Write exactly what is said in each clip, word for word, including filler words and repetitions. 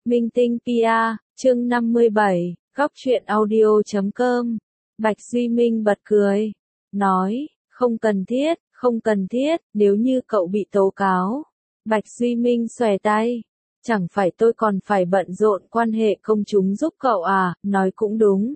Minh Tinh pê e, chương năm mươi bảy, góc truyện audio chấm com. Bạch Duy Minh bật cười, nói, không cần thiết, không cần thiết, nếu như cậu bị tố cáo. Bạch Duy Minh xòe tay, chẳng phải tôi còn phải bận rộn quan hệ công chúng giúp cậu à, nói cũng đúng.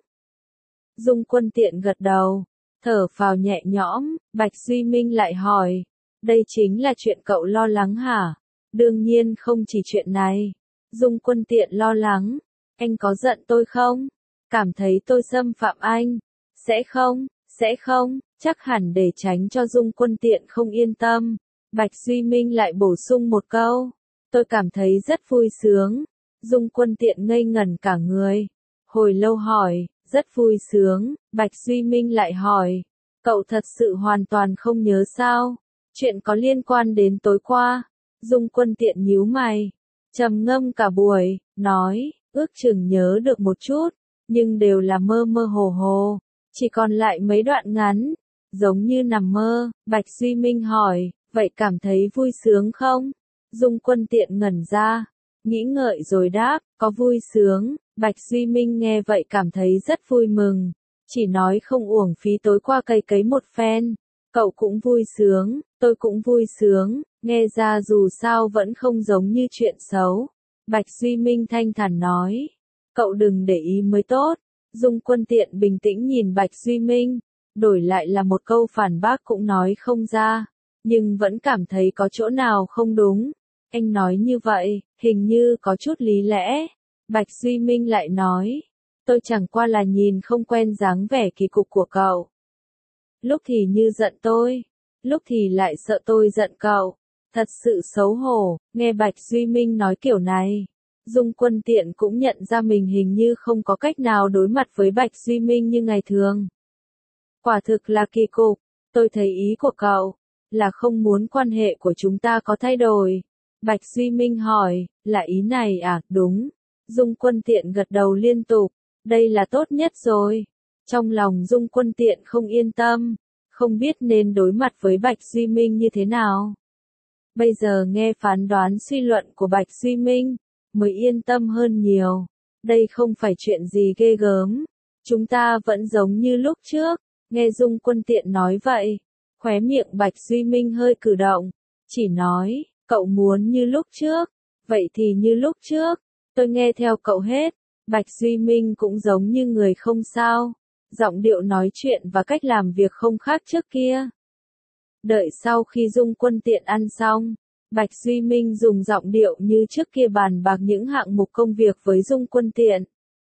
Dung Quân Tiện gật đầu, thở phào nhẹ nhõm, Bạch Duy Minh lại hỏi, đây chính là chuyện cậu lo lắng hả? Đương nhiên không chỉ chuyện này. Dung Quân Tiện lo lắng, anh có giận tôi không? Cảm thấy tôi xâm phạm anh? Sẽ không, sẽ không, chắc hẳn để tránh cho Dung Quân Tiện không yên tâm. Bạch Duy Minh lại bổ sung một câu, tôi cảm thấy rất vui sướng. Dung Quân Tiện ngây ngẩn cả người, hồi lâu hỏi, rất vui sướng. Bạch Duy Minh lại hỏi, cậu thật sự hoàn toàn không nhớ sao? Chuyện có liên quan đến tối qua? Dung Quân Tiện nhíu mày, trầm ngâm cả buổi, nói, ước chừng nhớ được một chút, nhưng đều là mơ mơ hồ hồ, chỉ còn lại mấy đoạn ngắn, giống như nằm mơ. Bạch Duy Minh hỏi, vậy cảm thấy vui sướng không? Dung Quân Tiện ngẩn ra, nghĩ ngợi rồi đáp, có vui sướng. Bạch Duy Minh nghe vậy cảm thấy rất vui mừng, chỉ nói không uổng phí tối qua cày cấy một phen. Cậu cũng vui sướng, tôi cũng vui sướng, nghe ra dù sao vẫn không giống như chuyện xấu. Bạch Duy Minh thanh thản nói, cậu đừng để ý mới tốt. Dung Quân Tiện bình tĩnh nhìn Bạch Duy Minh, đổi lại là một câu phản bác cũng nói không ra, nhưng vẫn cảm thấy có chỗ nào không đúng. Anh nói như vậy, hình như có chút lý lẽ. Bạch Duy Minh lại nói, tôi chẳng qua là nhìn không quen dáng vẻ kỳ cục của cậu. Lúc thì như giận tôi, lúc thì lại sợ tôi giận cậu. Thật sự xấu hổ. Nghe Bạch Duy Minh nói kiểu này, Dung Quân Tiện cũng nhận ra mình hình như không có cách nào đối mặt với Bạch Duy Minh như ngày thường. Quả thực là kỳ cục. Tôi thấy ý của cậu là không muốn quan hệ của chúng ta có thay đổi. Bạch Duy Minh hỏi, là ý này à? Đúng. Dung Quân Tiện gật đầu liên tục, đây là tốt nhất rồi. Trong lòng Dung Quân Tiện không yên tâm, không biết nên đối mặt với Bạch Duy Minh như thế nào. Bây giờ nghe phán đoán suy luận của Bạch Duy Minh, mới yên tâm hơn nhiều. Đây không phải chuyện gì ghê gớm. Chúng ta vẫn giống như lúc trước. Nghe Dung Quân Tiện nói vậy, khóe miệng Bạch Duy Minh hơi cử động, chỉ nói, cậu muốn như lúc trước, vậy thì như lúc trước, tôi nghe theo cậu hết. Bạch Duy Minh cũng giống như người không sao, giọng điệu nói chuyện và cách làm việc không khác trước kia. Đợi sau khi Dung Quân Tiện ăn xong, Bạch Duy Minh dùng giọng điệu như trước kia bàn bạc những hạng mục công việc với Dung Quân Tiện.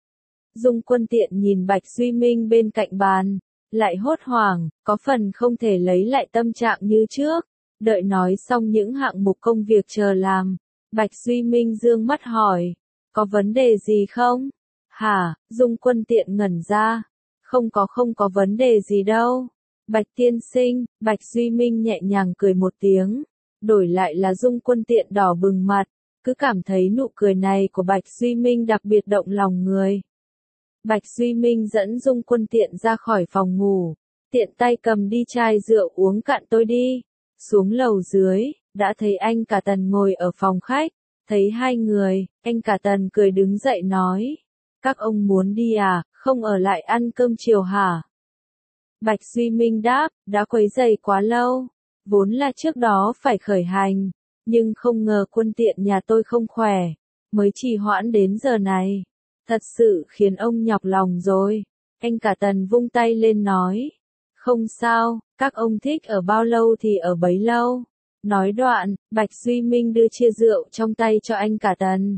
Dung Quân Tiện nhìn Bạch Duy Minh bên cạnh bàn, lại hốt hoảng, có phần không thể lấy lại tâm trạng như trước. Đợi nói xong những hạng mục công việc chờ làm, Bạch Duy Minh dương mắt hỏi, có vấn đề gì không? Hả? Dung Quân Tiện ngẩn ra, không có không có vấn đề gì đâu. Bạch tiên sinh. Bạch Duy Minh nhẹ nhàng cười một tiếng, đổi lại là Dung Quân Tiện đỏ bừng mặt, cứ cảm thấy nụ cười này của Bạch Duy Minh đặc biệt động lòng người. Bạch Duy Minh dẫn Dung Quân Tiện ra khỏi phòng ngủ, tiện tay cầm đi chai rượu uống cạn tôi đi. Xuống lầu dưới, đã thấy anh Cả Tần ngồi ở phòng khách, thấy hai người, anh Cả Tần cười đứng dậy nói, các ông muốn đi à, không ở lại ăn cơm chiều hả? Bạch Duy Minh đáp, đã quấy rầy quá lâu, vốn là trước đó phải khởi hành, nhưng không ngờ Quân Tiện nhà tôi không khỏe, mới trì hoãn đến giờ này. Thật sự khiến ông nhọc lòng rồi. Anh Cả Tần vung tay lên nói, không sao, các ông thích ở bao lâu thì ở bấy lâu. Nói đoạn, Bạch Duy Minh đưa chia rượu trong tay cho anh Cả Tần.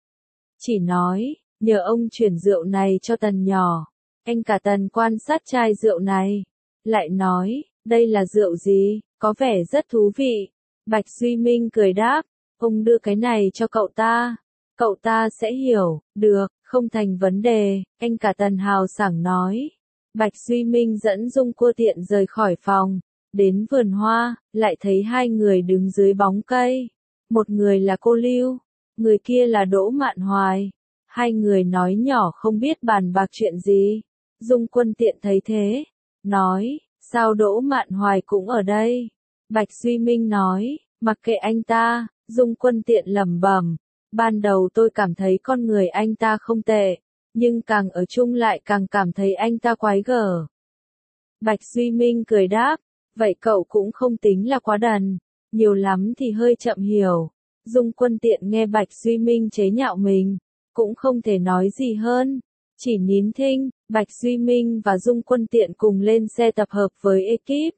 Chỉ nói, nhờ ông chuyển rượu này cho Tần nhỏ. Anh Cả Tần quan sát chai rượu này, lại nói, đây là rượu gì, có vẻ rất thú vị. Bạch Duy Minh cười đáp, ông đưa cái này cho cậu ta, cậu ta sẽ hiểu. Được, không thành vấn đề, anh Cả Tần hào sảng nói. Bạch Duy Minh dẫn Dung Quân Tiện rời khỏi phòng, đến vườn hoa, lại thấy hai người đứng dưới bóng cây. Một người là cô Lưu, người kia là Đỗ Mạn Hoài. Hai người nói nhỏ không biết bàn bạc chuyện gì. Dung Quân Tiện thấy thế, nói, sao Đỗ Mạn Hoài cũng ở đây? Bạch Duy Minh nói, mặc kệ anh ta. Dung Quân Tiện lẩm bẩm, ban đầu tôi cảm thấy con người anh ta không tệ, nhưng càng ở chung lại càng cảm thấy anh ta quái gở. Bạch Duy Minh cười đáp, vậy cậu cũng không tính là quá đần, nhiều lắm thì hơi chậm hiểu. Dung Quân Tiện nghe Bạch Duy Minh chế nhạo mình, cũng không thể nói gì hơn, chỉ nín thinh. Bạch Duy Minh và Dung Quân Tiện cùng lên xe tập hợp với ekip.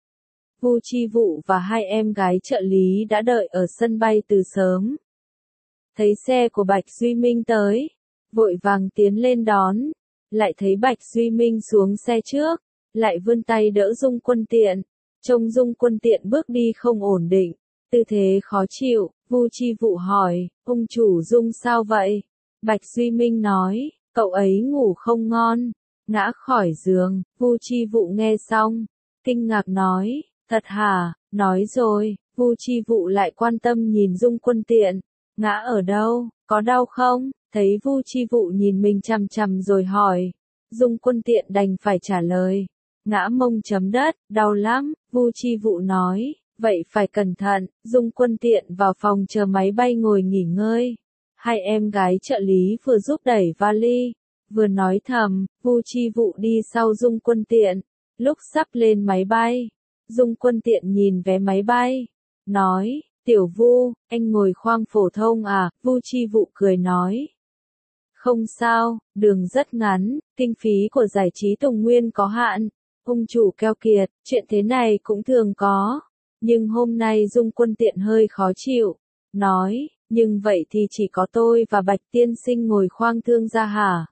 Vu Chi Vụ và hai em gái trợ lý đã đợi ở sân bay từ sớm. Thấy xe của Bạch Duy Minh tới, vội vàng tiến lên đón, lại thấy Bạch Duy Minh xuống xe trước, lại vươn tay đỡ Dung Quân Tiện, trông Dung Quân Tiện bước đi không ổn định, tư thế khó chịu. Vu Chi Vụ hỏi, ông chủ Dung sao vậy? Bạch Duy Minh nói, cậu ấy ngủ không ngon, ngã khỏi giường. Vu Chi Vụ nghe xong, kinh ngạc nói, thật hả? Nói rồi. Vu Chi Vụ lại quan tâm nhìn Dung Quân Tiện, ngã ở đâu, có đau không? Thấy Vu Chi Vụ nhìn mình chằm chằm rồi hỏi, Dung Quân Tiện đành phải trả lời, ngã mông chấm đất, đau lắm. Vu Chi Vụ nói, vậy phải cẩn thận. Dung Quân Tiện vào phòng chờ máy bay ngồi nghỉ ngơi. Hai em gái trợ lý vừa giúp đẩy vali, vừa nói thầm. Vu Chi Vụ đi sau Dung Quân Tiện. Lúc sắp lên máy bay, Dung Quân Tiện nhìn vé máy bay, nói, Tiểu Vu, anh ngồi khoang phổ thông à? Vu Chi Vụ cười nói, không sao, đường rất ngắn, kinh phí của giải trí Tùng Nguyên có hạn, ông chủ keo kiệt, chuyện thế này cũng thường có. Nhưng hôm nay Dung Quân Tiện hơi khó chịu, nói, nhưng vậy thì chỉ có tôi và Bạch Tiên Sinh ngồi khoang thương gia hả?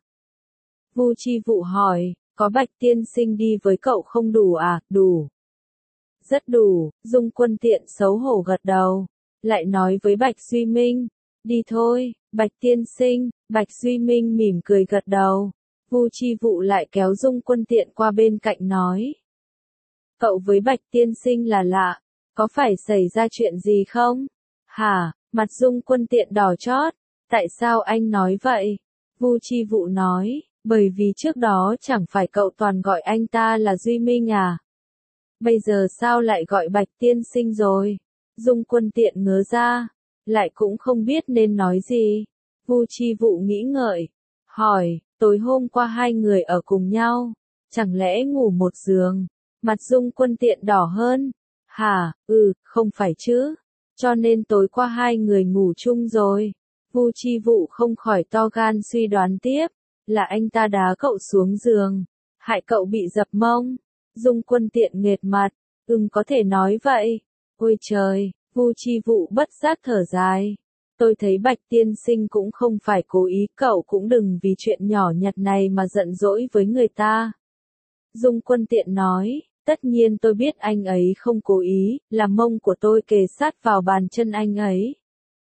Vu Chi Vụ hỏi, có Bạch Tiên Sinh đi với cậu không đủ à? Đủ. Rất đủ. Dung Quân Tiện xấu hổ gật đầu, lại nói với Bạch Duy Minh, đi thôi. Bạch Tiên Sinh. Bạch Duy Minh mỉm cười gật đầu. Vu Chi Vụ lại kéo Dung Quân Tiện qua bên cạnh nói, cậu với Bạch Tiên Sinh là lạ, có phải xảy ra chuyện gì không? Hả? Mặt Dung Quân Tiện đỏ chót, tại sao anh nói vậy? Vu Chi Vụ nói, bởi vì trước đó chẳng phải cậu toàn gọi anh ta là Duy Minh à? Bây giờ sao lại gọi Bạch Tiên Sinh rồi? Dung Quân Tiện ngớ ra, lại cũng không biết nên nói gì. Vu Chi Vụ nghĩ ngợi, hỏi, tối hôm qua hai người ở cùng nhau, chẳng lẽ ngủ một giường? Mặt Dung Quân Tiện đỏ hơn. Hả? Ừ, không phải chứ. Cho nên tối qua hai người ngủ chung rồi. Vu Chi Vụ không khỏi to gan suy đoán tiếp, là anh ta đá cậu xuống giường, hại cậu bị dập mông. Dung Quân Tiện nghệt mặt, ừm có thể nói vậy. Ôi trời, Vu Chi Vụ bất giác thở dài. Tôi thấy Bạch Tiên Sinh cũng không phải cố ý, cậu cũng đừng vì chuyện nhỏ nhặt này mà giận dỗi với người ta. Dung Quân Tiện nói, tất nhiên tôi biết anh ấy không cố ý, là mông của tôi kề sát vào bàn chân anh ấy.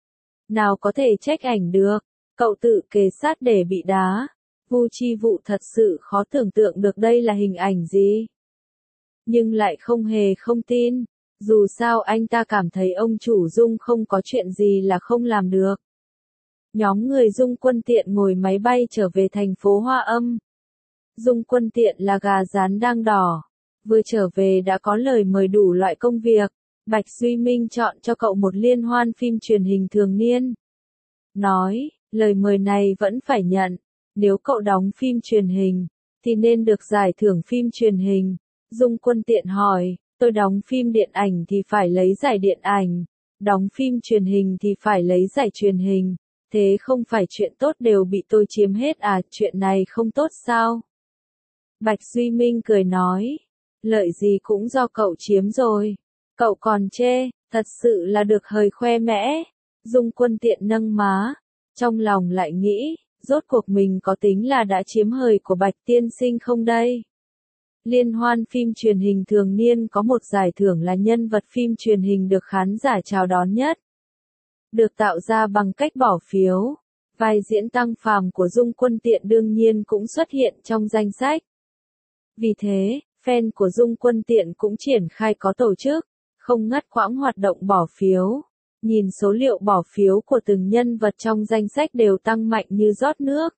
Nào có thể trách ảnh được, cậu tự kề sát để bị đá. Vu Chi Vụ thật sự khó tưởng tượng được đây là hình ảnh gì. Nhưng lại không hề không tin, dù sao anh ta cảm thấy ông chủ Dung không có chuyện gì là không làm được. Nhóm người Dung Quân Tiện ngồi máy bay trở về thành phố Hoa Âm. Dung Quân Tiện là gà rán đang đỏ, vừa trở về đã có lời mời đủ loại công việc. Bạch Duy Minh chọn cho cậu một liên hoan phim truyền hình thường niên. Nói, lời mời này vẫn phải nhận, nếu cậu đóng phim truyền hình, thì nên được giải thưởng phim truyền hình. Dung Quân Tiện hỏi, tôi đóng phim điện ảnh thì phải lấy giải điện ảnh, đóng phim truyền hình thì phải lấy giải truyền hình, thế không phải chuyện tốt đều bị tôi chiếm hết à, chuyện này không tốt sao? Bạch Duy Minh cười nói, lợi gì cũng do cậu chiếm rồi, cậu còn chê, thật sự là được hời khoe mẽ. Dung Quân Tiện nâng má, trong lòng lại nghĩ, rốt cuộc mình có tính là đã chiếm hời của Bạch Tiên Sinh không đây? Liên hoan phim truyền hình thường niên có một giải thưởng là nhân vật phim truyền hình được khán giả chào đón nhất. Được tạo ra bằng cách bỏ phiếu. Vai diễn Tăng Phàm của Dung Quân Tiện đương nhiên cũng xuất hiện trong danh sách. Vì thế, fan của Dung Quân Tiện cũng triển khai có tổ chức, không ngắt quãng hoạt động bỏ phiếu. Nhìn số liệu bỏ phiếu của từng nhân vật trong danh sách đều tăng mạnh như rót nước.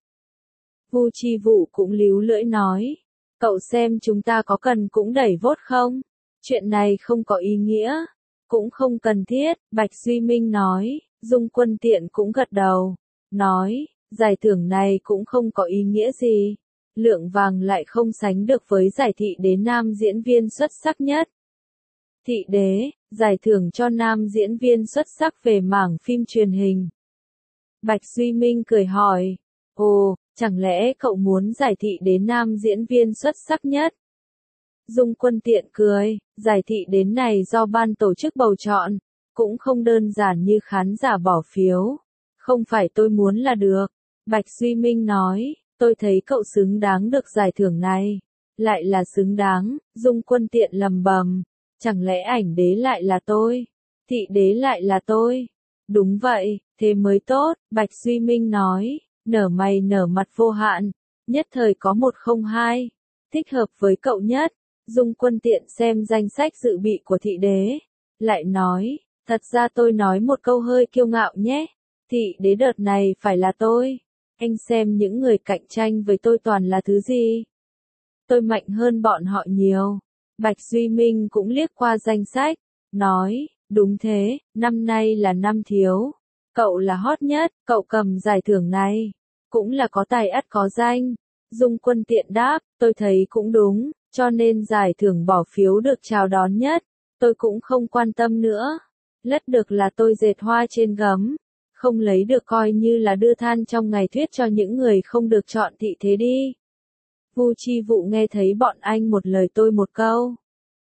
Vu Chi Vụ cũng líu lưỡi nói, cậu xem chúng ta có cần cũng đẩy vote không? Chuyện này không có ý nghĩa, cũng không cần thiết. Bạch Duy Minh nói, Dung Quân Tiện cũng gật đầu, nói, giải thưởng này cũng không có ý nghĩa gì. Lượng vàng lại không sánh được với giải thị đế nam diễn viên xuất sắc nhất. Thị đế, giải thưởng cho nam diễn viên xuất sắc về mảng phim truyền hình. Bạch Duy Minh cười hỏi, ồ, chẳng lẽ cậu muốn giải thị đế nam diễn viên xuất sắc nhất? Dung Quân Tiện cười, giải thị đến này do ban tổ chức bầu chọn, cũng không đơn giản như khán giả bỏ phiếu. Không phải tôi muốn là được. Bạch Duy Minh nói, tôi thấy cậu xứng đáng được giải thưởng này. Lại là xứng đáng, Dung Quân Tiện lầm bầm. Chẳng lẽ ảnh đế lại là tôi? Thị đế lại là tôi? Đúng vậy, thế mới tốt, Bạch Duy Minh nói, nở mày nở mặt vô hạn, nhất thời có một không hai, thích hợp với cậu nhất. Dung Quân Tiện xem danh sách dự bị của thị đế, lại nói, thật ra tôi nói một câu hơi kiêu ngạo nhé, thị đế đợt này phải là tôi, anh xem những người cạnh tranh với tôi toàn là thứ gì. Tôi mạnh hơn bọn họ nhiều. Bạch Duy Minh cũng liếc qua danh sách, nói, đúng thế, năm nay là năm thiếu, cậu là hot nhất, cậu cầm giải thưởng này, cũng là có tài ắt có danh. Dung Quân Tiện đáp, tôi thấy cũng đúng, cho nên giải thưởng bỏ phiếu được chào đón nhất, tôi cũng không quan tâm nữa. Lất được là tôi dệt hoa trên gấm, không lấy được coi như là đưa than trong ngày tuyết cho những người không được chọn thị thế đi. Vu Chi Vụ nghe thấy bọn anh một lời tôi một câu.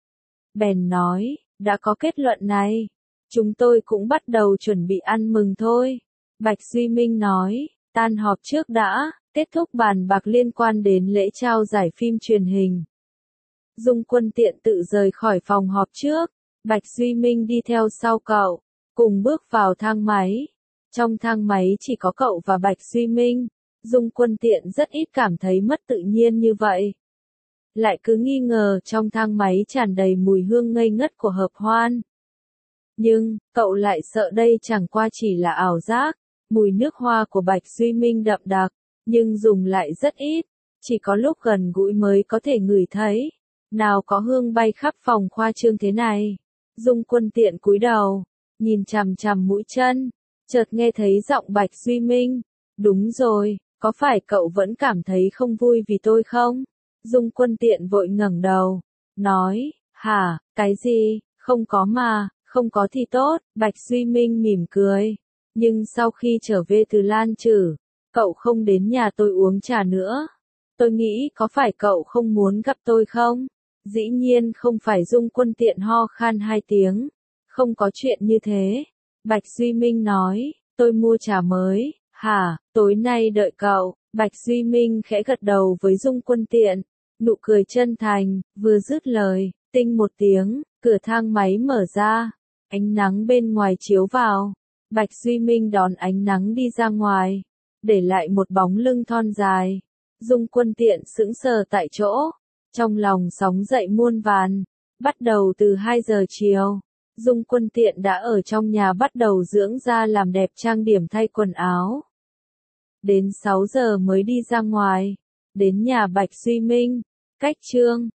Bèn nói, đã có kết luận này, chúng tôi cũng bắt đầu chuẩn bị ăn mừng thôi. Bạch Duy Minh nói, tan họp trước đã, kết thúc bàn bạc liên quan đến lễ trao giải phim truyền hình. Dung Quân Tiện tự rời khỏi phòng họp trước, Bạch Duy Minh đi theo sau cậu, cùng bước vào thang máy. Trong thang máy chỉ có cậu và Bạch Duy Minh. Dung Quân Tiện rất ít cảm thấy mất tự nhiên như vậy. Lại cứ nghi ngờ trong thang máy tràn đầy mùi hương ngây ngất của hợp hoan. Nhưng, cậu lại sợ đây chẳng qua chỉ là ảo giác. Mùi nước hoa của Bạch Duy Minh đậm đặc, nhưng dùng lại rất ít. Chỉ có lúc gần gũi mới có thể ngửi thấy. Nào có hương bay khắp phòng khoa trương thế này. Dung Quân Tiện cúi đầu, nhìn chằm chằm mũi chân, chợt nghe thấy giọng Bạch Duy Minh. Đúng rồi, có phải cậu vẫn cảm thấy không vui vì tôi không? Dung Quân Tiện vội ngẩng đầu, nói, hả, cái gì, không có mà, không có thì tốt. Bạch Duy Minh mỉm cười, nhưng sau khi trở về từ Lan Trử, cậu không đến nhà tôi uống trà nữa. Tôi nghĩ có phải cậu không muốn gặp tôi không? Dĩ nhiên không phải. Dung Quân Tiện ho khan hai tiếng, không có chuyện như thế. Bạch Duy Minh nói, tôi mua trà mới, hả, tối nay đợi cậu. Bạch Duy Minh khẽ gật đầu với Dung Quân Tiện, nụ cười chân thành, vừa dứt lời, tinh một tiếng, cửa thang máy mở ra, ánh nắng bên ngoài chiếu vào. Bạch Duy Minh đón ánh nắng đi ra ngoài, để lại một bóng lưng thon dài. Dung Quân Tiện sững sờ tại chỗ, trong lòng sóng dậy muôn vàn. Bắt đầu từ hai giờ chiều, Dung Quân Tiện đã ở trong nhà bắt đầu dưỡng da làm đẹp trang điểm thay quần áo. Đến sáu giờ mới đi ra ngoài, đến nhà Bạch Duy Minh, cách Trương